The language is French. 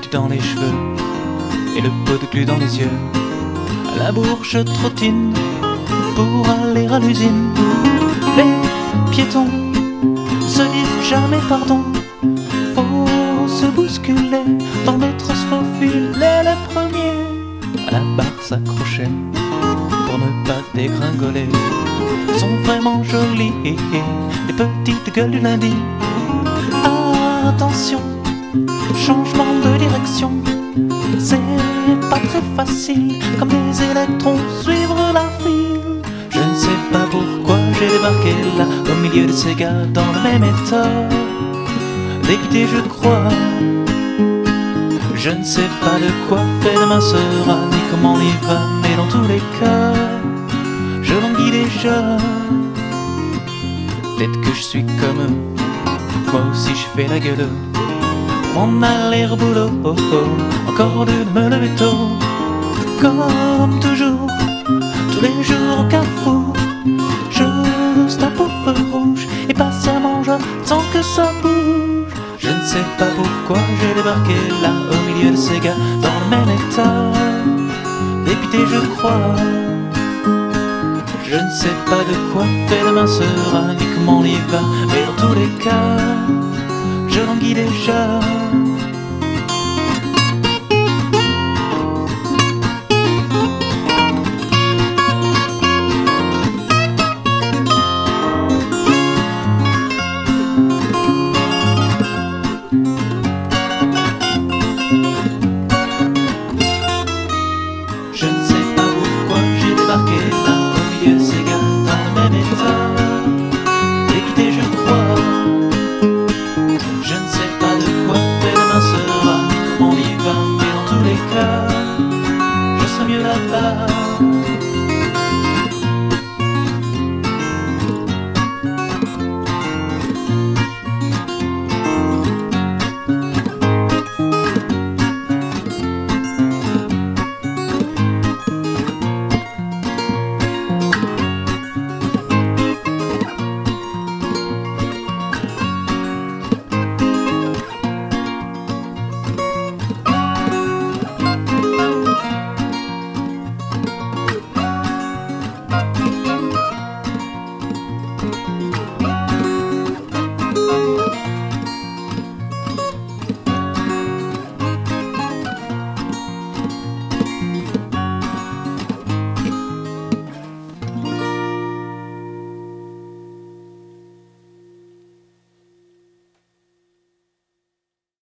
boucle dans les cheveux et le pot de glu dans les yeux. À la bourre je trottine pour aller à l'usine. Les piétons se disent jamais pardon. Faut se bousculer, dans le métro se faufiler. Les premiers à la barre s'accrocher pour ne pas dégringoler. Sont vraiment jolies les petites gueules du lundi. Attention, changement de direction, c'est pas très facile, comme des électrons suivre la file. Je ne sais pas pourquoi j'ai débarqué là, au milieu de ces gars dans le même état. Député je crois, je ne sais pas de quoi fait demain sera, ni comment on y va, mais dans tous les cas, je languis déjà. Peut-être que je suis comme eux, moi aussi je fais la gueule. M'en aller au boulot, oh, oh, encore de me lever tôt. Comme toujours, tous les jours au carrefour, je stoppe au feu rouge et patiemment j'attends que ça bouge. Je ne sais pas pourquoi j'ai débarqué là, au milieu de ces gars, dans le même état. Député je crois, je ne sais pas de quoi fait demain sera, ni comment on y va, mais dans tous les cas, je languis déjà.